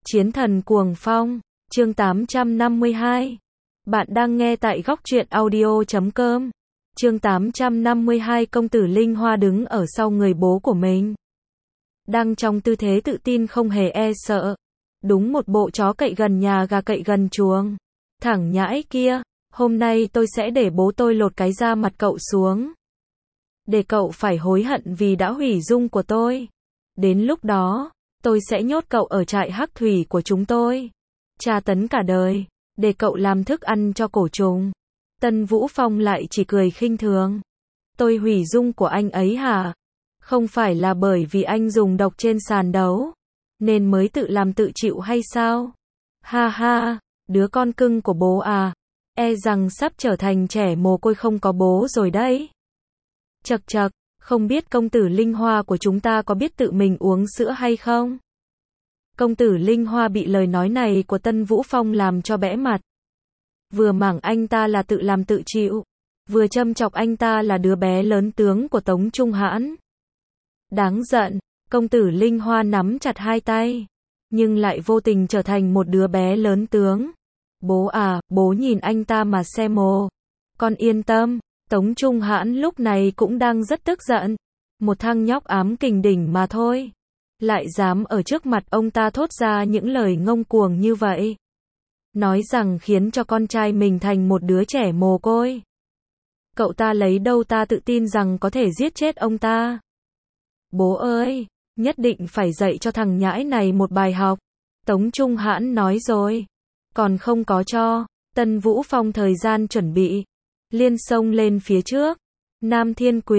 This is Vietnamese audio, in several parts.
Chiến thần cuồng phong, chương 852. Bạn đang nghe tại góc truyện audio.com. Chương 852 công tử Linh Hoa đứng ở sau người bố của mình. Đang trong tư thế tự tin không hề e sợ. Đúng một bộ chó cậy gần nhà gà cậy gần chuồng. Thằng nhãi kia, hôm nay tôi sẽ để bố tôi lột cái da mặt cậu xuống. Để cậu phải hối hận vì đã hủy dung của tôi. Đến lúc đó, tôi sẽ nhốt cậu ở trại hắc thủy của chúng tôi. Tra tấn cả đời, để cậu làm thức ăn cho cổ trùng. Tân Vũ Phong lại chỉ cười khinh thường. Tôi hủy dung của anh ấy hả? Không phải là bởi vì anh dùng độc trên sàn đấu, nên mới tự làm tự chịu hay sao? Ha ha, đứa con cưng của bố à? E rằng sắp trở thành trẻ mồ côi không có bố rồi đấy. Chậc chậc, không biết công tử Linh Hoa của chúng ta có biết tự mình uống sữa hay không? Công tử Linh Hoa bị lời nói này của Tân Vũ Phong làm cho bẽ mặt. Vừa mảng anh ta là tự làm tự chịu, vừa châm chọc anh ta là đứa bé lớn tướng của Tống Trung Hãn. Đáng giận, công tử Linh Hoa nắm chặt hai tay, nhưng lại vô tình trở thành một đứa bé lớn tướng. Bố à, bố nhìn anh ta mà xem mồ. Con yên tâm, Tống Trung Hãn lúc này cũng đang rất tức giận. Một thằng nhóc ám kình đỉnh mà thôi, lại dám ở trước mặt ông ta thốt ra những lời ngông cuồng như vậy. Nói rằng khiến cho con trai mình thành một đứa trẻ mồ côi. Cậu ta lấy đâu ta tự tin rằng có thể giết chết ông ta. Bố ơi, nhất định phải dạy cho thằng nhãi này một bài học. Tống Trung Hãn nói rồi. Còn không có cho Tân Vũ Phong thời gian chuẩn bị. Liên xông lên phía trước. Nam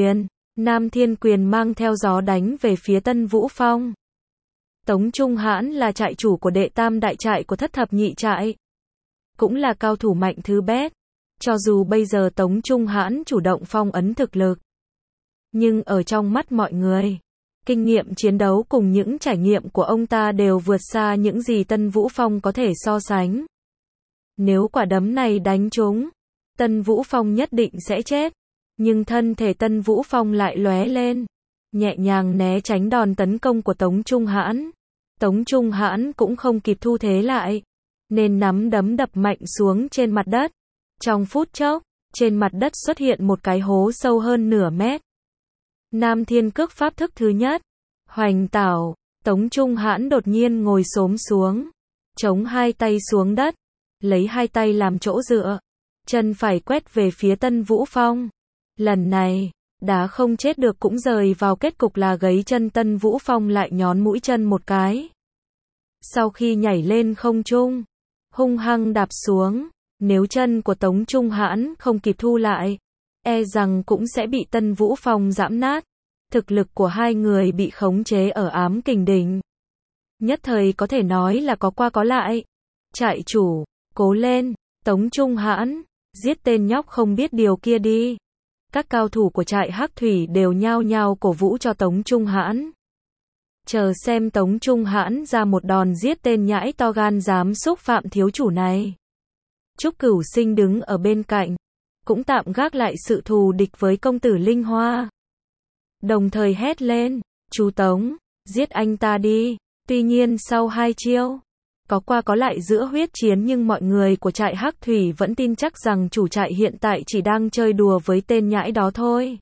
Thiên Quyền mang theo gió đánh về phía Tân Vũ Phong. Tống Trung Hãn là trại chủ của đệ tam đại trại của thất thập nhị trại. Cũng là cao thủ mạnh thứ bét. Cho dù bây giờ Tống Trung Hãn chủ động phong ấn thực lực, nhưng ở trong mắt mọi người, kinh nghiệm chiến đấu cùng những trải nghiệm của ông ta đều vượt xa những gì Tân Vũ Phong có thể so sánh. Nếu quả đấm này đánh trúng, Tân Vũ Phong nhất định sẽ chết. Nhưng thân thể Tân Vũ Phong lại lóe lên, nhẹ nhàng né tránh đòn tấn công của Tống Trung Hãn. Tống Trung Hãn cũng không kịp thu thế lại, nên nắm đấm đập mạnh xuống trên mặt đất. Trong phút chốc, trên mặt đất xuất hiện một cái hố sâu hơn nửa mét. Nam Thiên Cước pháp thức thứ nhất, Hoành Tảo. Tống Trung Hãn đột nhiên ngồi xổm xuống, chống hai tay xuống đất, lấy hai tay làm chỗ dựa, chân phải quét về phía Tân Vũ Phong. Lần này, đá không chết được cũng rời vào kết cục là gấy chân Tân Vũ Phong lại nhón mũi chân một cái. Sau khi nhảy lên không trung, hung hăng đạp xuống, nếu chân của Tống Trung Hãn không kịp thu lại, e rằng cũng sẽ bị Tân Vũ Phong giẫm nát. Thực lực của hai người bị khống chế ở ám kình đỉnh, nhất thời có thể nói là có qua có lại. Trại chủ, cố lên, Tống Trung Hãn, giết tên nhóc không biết điều kia đi. Các cao thủ của trại hắc thủy đều nhao nhao cổ vũ cho Tống Trung Hãn. Chờ xem Tống Trung Hãn ra một đòn giết tên nhãi to gan dám xúc phạm thiếu chủ này. Trúc Cửu Sinh đứng ở bên cạnh, cũng tạm gác lại sự thù địch với công tử Linh Hoa. Đồng thời hét lên, chú Tống, giết anh ta đi. Tuy nhiên sau hai chiêu, có qua có lại giữa huyết chiến nhưng mọi người của trại hắc thủy vẫn tin chắc rằng chủ trại hiện tại chỉ đang chơi đùa với tên nhãi đó thôi.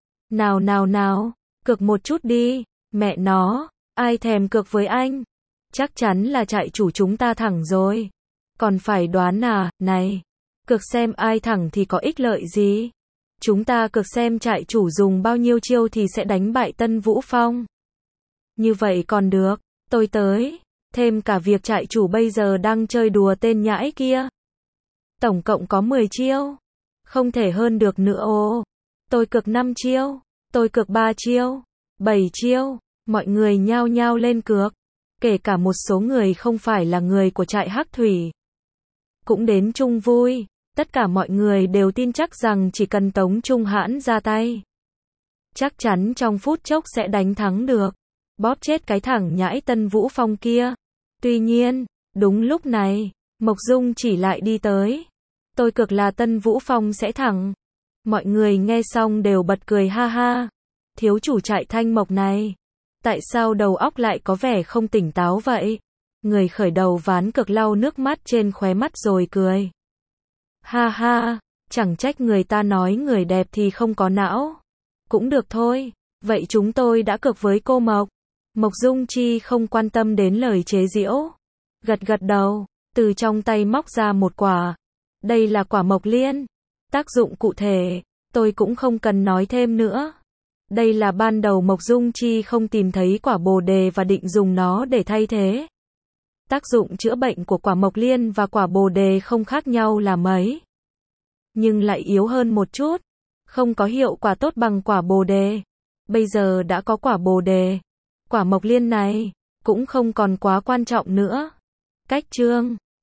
Nào, cược một chút đi, mẹ nó, ai thèm cược với anh? Chắc chắn là trại chủ chúng ta thẳng rồi. Còn phải đoán à, này, cược xem ai thẳng thì có ích lợi gì? Chúng ta cược xem trại chủ dùng bao nhiêu chiêu thì sẽ đánh bại Tân Vũ Phong. Như vậy còn được, tôi tới. Thêm cả việc trại chủ bây giờ đang chơi đùa tên nhãi kia. Tổng cộng có 10 chiêu. Không thể hơn được nữa ô. Tôi cược 5 chiêu. Tôi cược 3 chiêu. 7 chiêu. Mọi người nhao nhao lên cược. Kể cả một số người không phải là người của trại hắc thủy cũng đến chung vui. Tất cả mọi người đều tin chắc rằng chỉ cần Tống Trung Hãn ra tay, chắc chắn trong phút chốc sẽ đánh thắng được, bóp chết cái thằng nhãi Tân Vũ Phong kia. Tuy nhiên, đúng lúc này, Mộc Dung chỉ lại đi tới. Tôi cược là Tân Vũ Phong sẽ thắng. Mọi người nghe xong đều bật cười ha ha. Thiếu chủ trại Thanh Mộc này, tại sao đầu óc lại có vẻ không tỉnh táo vậy? Người khởi đầu ván cược lau nước mắt trên khóe mắt rồi cười. Ha ha, chẳng trách người ta nói người đẹp thì không có não. Cũng được thôi, vậy chúng tôi đã cược với cô Mộc. Mộc Dung Chi không quan tâm đến lời chế giễu. Gật gật đầu, từ trong tay móc ra một quả. Đây là quả mộc liên. Tác dụng cụ thể, tôi cũng không cần nói thêm nữa. Đây là ban đầu Mộc Dung Chi không tìm thấy quả bồ đề và định dùng nó để thay thế. Tác dụng chữa bệnh của quả mộc liên và quả bồ đề không khác nhau là mấy. Nhưng lại yếu hơn một chút. Không có hiệu quả tốt bằng quả bồ đề. Bây giờ đã có quả bồ đề. Quả mộc liên này cũng không còn quá quan trọng nữa. Cách chương